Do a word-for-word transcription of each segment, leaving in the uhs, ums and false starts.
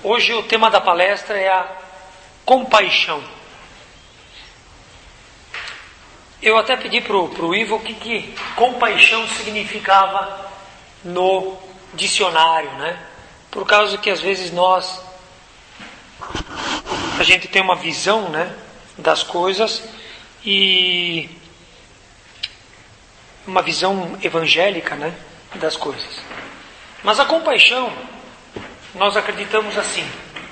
Hoje o tema da palestra é a compaixão. Eu até pedi para o Ivo o que, que compaixão significava no dicionário, né? Por causa que às vezes nós, a gente tem uma visão, né, das coisas e uma visão evangélica, né, das coisas. Mas a compaixão, nós acreditamos assim.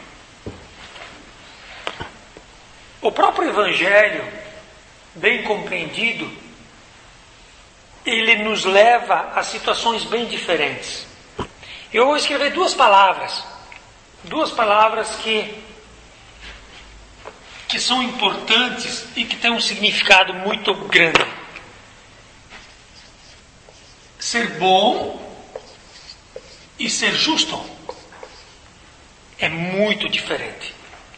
O próprio Evangelho, bem compreendido, ele nos leva a situações bem diferentes. Eu vou escrever duas palavras, duas palavras que, que são importantes e que têm um significado muito grande. Ser bom e ser justo é muito diferente.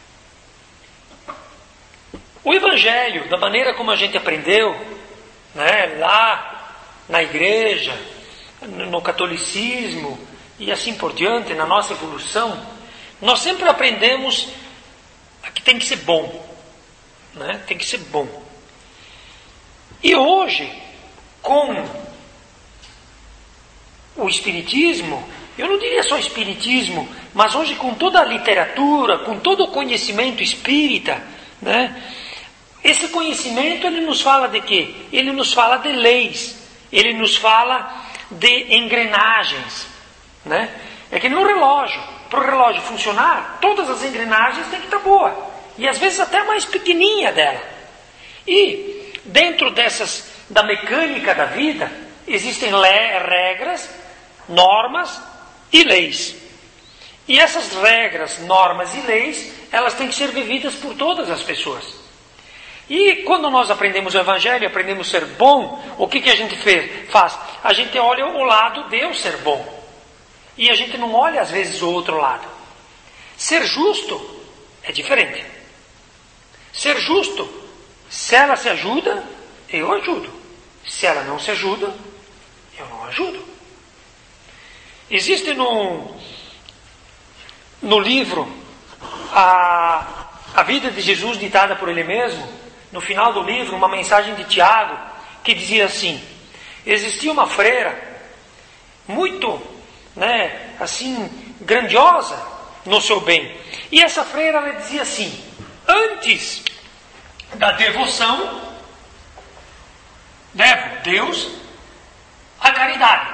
O Evangelho, da maneira como a gente aprendeu, né, lá na igreja, no catolicismo e assim por diante, na nossa evolução, nós sempre aprendemos que tem que ser bom, né? Tem que ser bom. E hoje, com o Espiritismo, eu não diria só Espiritismo, mas hoje com toda a literatura, com todo o conhecimento espírita, né? Esse conhecimento, ele nos fala de quê? Ele nos fala de leis, ele nos fala de engrenagens, né? É que nem um relógio. Para o relógio funcionar, todas as engrenagens têm que estar boas. E às vezes até a mais pequenininha dela. E dentro dessas, da mecânica da vida, existem le- regras, normas e leis. E essas regras, normas e leis, elas têm que ser vividas por todas as pessoas. E quando nós aprendemos o Evangelho, aprendemos a ser bom, o que, que a gente fez, faz? A gente olha o lado de eu ser bom. E a gente não olha às vezes o outro lado. Ser justo é diferente. Ser justo, se ela se ajuda, eu ajudo. Se ela não se ajuda, eu não ajudo. Existe no, no livro a, a vida de Jesus ditada por ele mesmo, no final do livro, uma mensagem de Tiago, que dizia assim: existia uma freira muito, né, assim, grandiosa no seu bem. E essa freira, ela dizia assim: antes da devoção, devo Deus a caridade.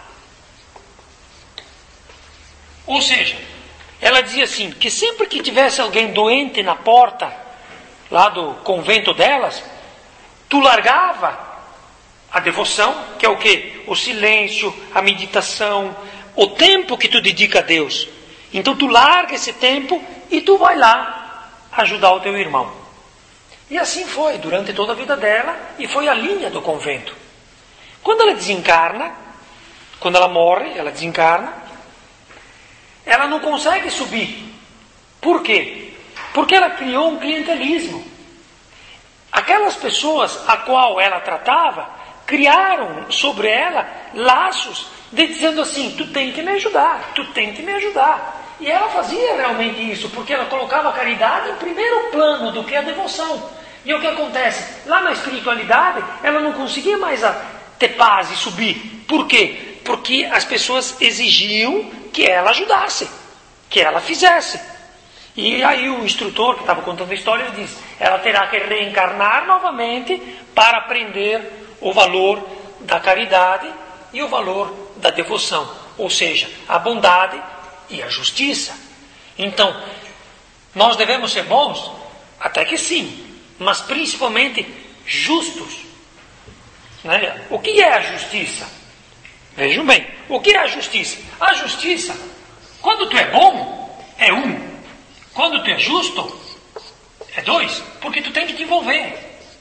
Ou seja, ela dizia assim, que sempre que tivesse alguém doente na porta lá do convento delas, tu largava a devoção, que é o quê? O silêncio, a meditação, o tempo que tu dedica a Deus. Então tu larga esse tempo e tu vai lá ajudar o teu irmão. E assim foi durante toda a vida dela, e foi a linha do convento. Quando ela desencarna, quando ela morre, ela desencarna, ela não consegue subir. Por quê? Porque ela criou um clientelismo. Aquelas pessoas a qual ela tratava, criaram sobre ela laços de dizendo assim: tu tem que me ajudar, tu tem que me ajudar. E ela fazia realmente isso, porque ela colocava a caridade em primeiro plano do que a devoção. E o que acontece? Lá na espiritualidade, ela não conseguia mais ter paz e subir. Por quê? Porque as pessoas exigiam que ela ajudasse, que ela fizesse. E aí o instrutor que estava contando a história disse: ela terá que reencarnar novamente para aprender o valor da caridade e o valor da devoção. Ou seja, a bondade e a justiça. Então, nós devemos ser bons? Até que sim, mas principalmente justos. Né? O que é a justiça? Vejam bem, o que é a justiça? A justiça, quando tu é bom, é um. Quando tu é justo, é dois, porque tu tem que te envolver.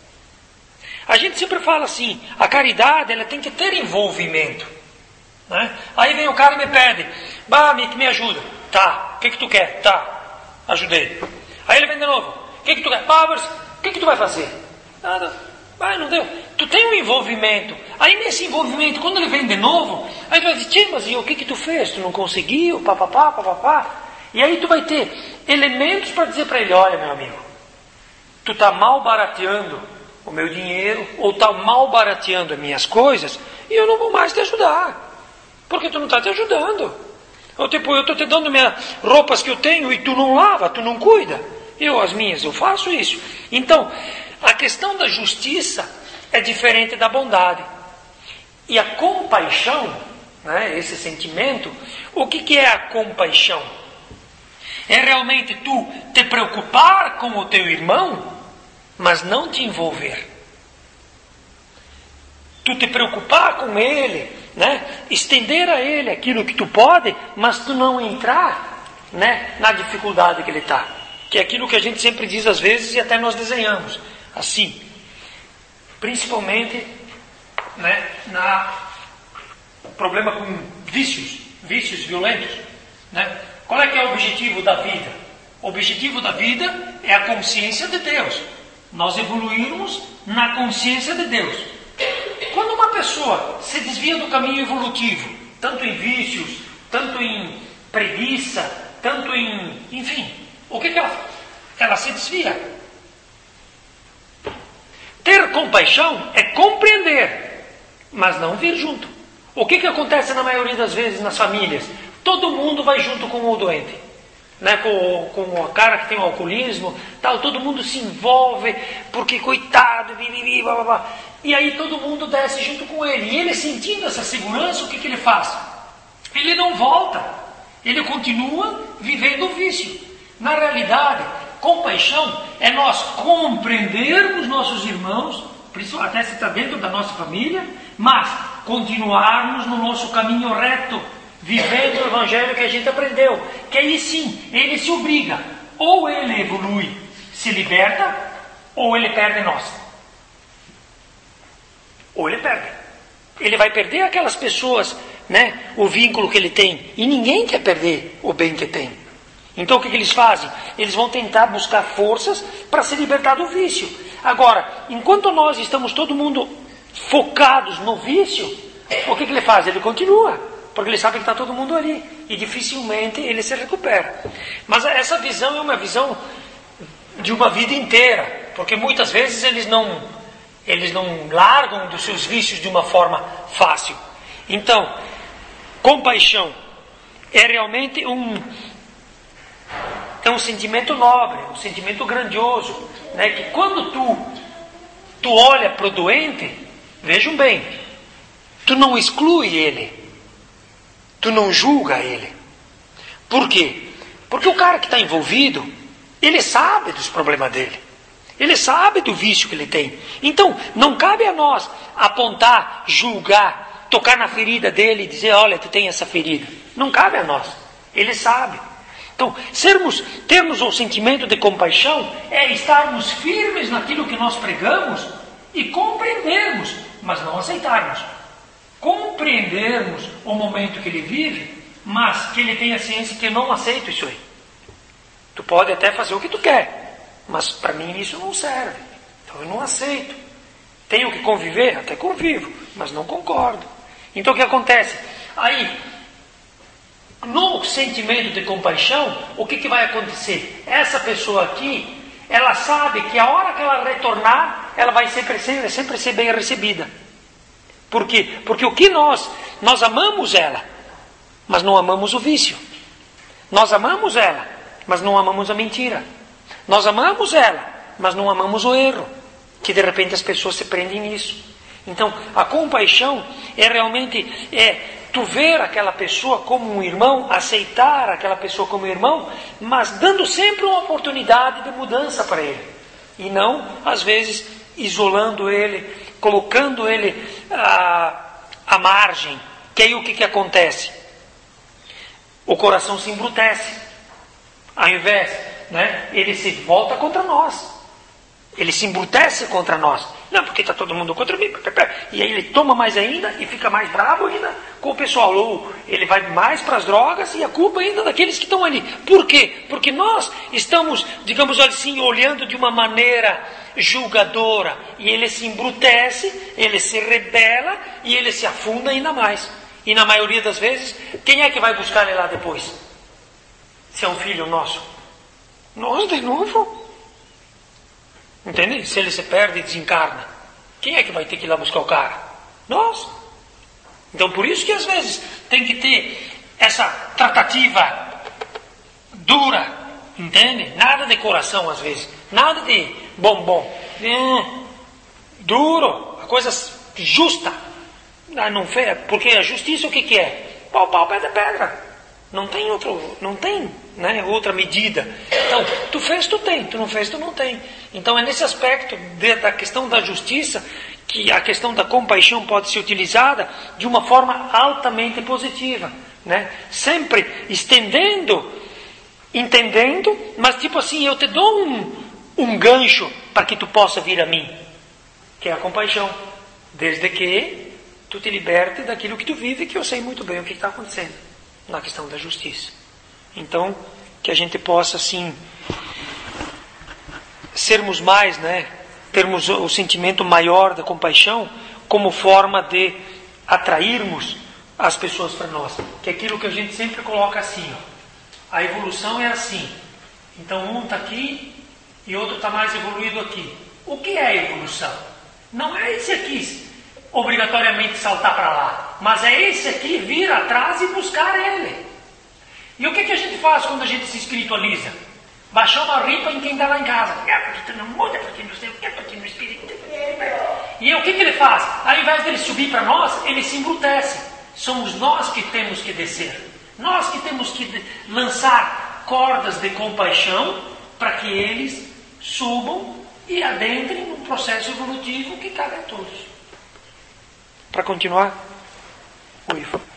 A gente sempre fala assim, a caridade, ela tem que ter envolvimento. Né? Aí vem o cara e me pede: bah, me, me ajuda. Tá, o que que tu quer? Tá, ajudei. Aí ele vem de novo: o que que tu quer? Bah, mas o que que tu vai fazer? Nada. Ah, não deu. Tu tem um envolvimento. Aí nesse envolvimento, quando ele vem de novo, aí tu vai dizer: tia, mas e o que que tu fez? Tu não conseguiu? Papapá, papapá. E aí tu vai ter elementos para dizer para ele, olha meu amigo, tu está mal barateando o meu dinheiro, ou está mal barateando as minhas coisas, e eu não vou mais te ajudar, porque tu não está te ajudando. Ou tipo, eu estou te dando minhas roupas que eu tenho e tu não lava, tu não cuida. Eu, as minhas, eu faço isso. Então, a questão da justiça é diferente da bondade. E a compaixão, né, esse sentimento, o que, que é a compaixão? É realmente tu te preocupar com o teu irmão, mas não te envolver. Tu te preocupar com ele, né? Estender a ele aquilo que tu pode, mas tu não entrar, né, na dificuldade que ele está. Que é aquilo que a gente sempre diz às vezes e até nós desenhamos. Assim, principalmente, né, na problema com vícios, vícios violentos, né? Qual é que é o objetivo da vida? O objetivo da vida é a consciência de Deus. Nós evoluirmos na consciência de Deus. Quando uma pessoa se desvia do caminho evolutivo, tanto em vícios, tanto em preguiça, tanto em... enfim, o que, que ela faz? Ela se desvia. Ter compaixão é compreender, mas não vir junto. O que, que acontece na maioria das vezes nas famílias? Todo mundo vai junto com o doente, né? com, com o cara que tem o alcoolismo, tal, todo mundo se envolve, porque coitado, bibibi, blá, blá, blá. E aí todo mundo desce junto com ele. E ele, sentindo essa segurança, o que, que ele faz? Ele não volta, ele continua vivendo o vício. Na realidade, compaixão é nós compreendermos nossos irmãos, até se está dentro da nossa família, mas continuarmos no nosso caminho reto, vivendo o evangelho que a gente aprendeu, que aí sim, ele se obriga, ou ele evolui, se liberta, ou ele perde nós. Ou ele perde. Ele vai perder aquelas pessoas, né, o vínculo que ele tem, e ninguém quer perder o bem que tem. Então o que, que eles fazem? Eles vão tentar buscar forças para se libertar do vício. Agora, enquanto nós estamos todo mundo focados no vício, o que, que ele faz? Ele continua. Porque ele sabe que está todo mundo ali. E dificilmente ele se recupera. Mas essa visão é uma visão de uma vida inteira. Porque muitas vezes eles não, eles não largam dos seus vícios de uma forma fácil. Então, compaixão é realmente um, é um sentimento nobre, um sentimento grandioso. Né? Que quando tu, tu olha para o doente, vejam bem, tu não exclui ele. Tu não julga ele. Por quê? Porque o cara que está envolvido, ele sabe dos problemas dele. Ele sabe do vício que ele tem. Então, não cabe a nós apontar, julgar, tocar na ferida dele e dizer, olha, tu tem essa ferida. Não cabe a nós. Ele sabe. Então, sermos, termos o sentimento de compaixão é estarmos firmes naquilo que nós pregamos e compreendermos, mas não aceitarmos. Compreendermos o momento que ele vive, mas que ele tenha ciência que eu não aceito isso aí. Tu pode até fazer o que tu quer, mas para mim isso não serve. Então eu não aceito. Tenho que conviver? Até convivo, mas não concordo. Então o que acontece? Aí, no sentimento de compaixão, o que, que vai acontecer? Essa pessoa aqui, ela sabe que a hora que ela retornar, ela vai sempre ser, sempre ser bem recebida. Por quê? Porque o que nós, nós amamos ela, mas não amamos o vício. Nós amamos ela, mas não amamos a mentira. Nós amamos ela, mas não amamos o erro. Que de repente as pessoas se prendem nisso. Então, a compaixão é realmente, é tu ver aquela pessoa como um irmão, aceitar aquela pessoa como irmão, mas dando sempre uma oportunidade de mudança para ele. E não, às vezes, isolando ele, colocando ele à, à margem. Que aí o que, que acontece? O coração se embrutece. Ao invés, né, ele se volta contra nós. Ele se embrutece contra nós. Não, porque está todo mundo contra mim. E aí ele toma mais ainda e fica mais bravo ainda com o pessoal. Ou ele vai mais para as drogas e a culpa ainda daqueles que estão ali. Por quê? Porque nós estamos, digamos assim, olhando de uma maneira julgadora. E ele se embrutece, ele se rebela e ele se afunda ainda mais. E na maioria das vezes, quem é que vai buscar ele lá depois? se é um filho nosso? Nós de novo. Entende? Se ele se perde e desencarna, quem é que vai ter que ir lá buscar o cara? Nós. Então por isso que às vezes tem que ter essa tratativa dura, entende? Nada de coração às vezes, nada de bombom, hum, duro, a coisa justa. Ah, não fez, porque a justiça o que, que é? Pau, pau, pedra, pedra. Não tem outro, não tem, né, outra medida. Então, tu fez, tu tem, tu não fez, tu não tem. Então é nesse aspecto de, da questão da justiça que a questão da compaixão pode ser utilizada de uma forma altamente positiva, né? Sempre estendendo, entendendo, mas tipo assim, eu te dou um, um gancho para que tu possa vir a mim, que é a compaixão, desde que tu te liberte daquilo que tu vive, que eu sei muito bem o que está acontecendo na questão da justiça. Então, que a gente possa assim sermos mais, né, termos o sentimento maior da compaixão como forma de atrairmos as pessoas para nós, que é aquilo que a gente sempre coloca assim, ó. A evolução é assim, então um está aqui e outro está mais evoluído aqui. O que é a evolução? Não é esse aqui obrigatoriamente saltar para lá, mas é esse aqui vir atrás e buscar ele. E o que, que a gente faz quando a gente se espiritualiza? Baixar uma ripa em quem está lá em casa. É porque tu não muda, porque não sei o que, porque no espírito. E o que, que ele faz? Ao invés dele subir para nós, ele se embrutece. Somos nós que temos que descer. Nós que temos que lançar cordas de compaixão para que eles subam e adentrem no processo evolutivo que cabe a todos. Para continuar, o Ivo.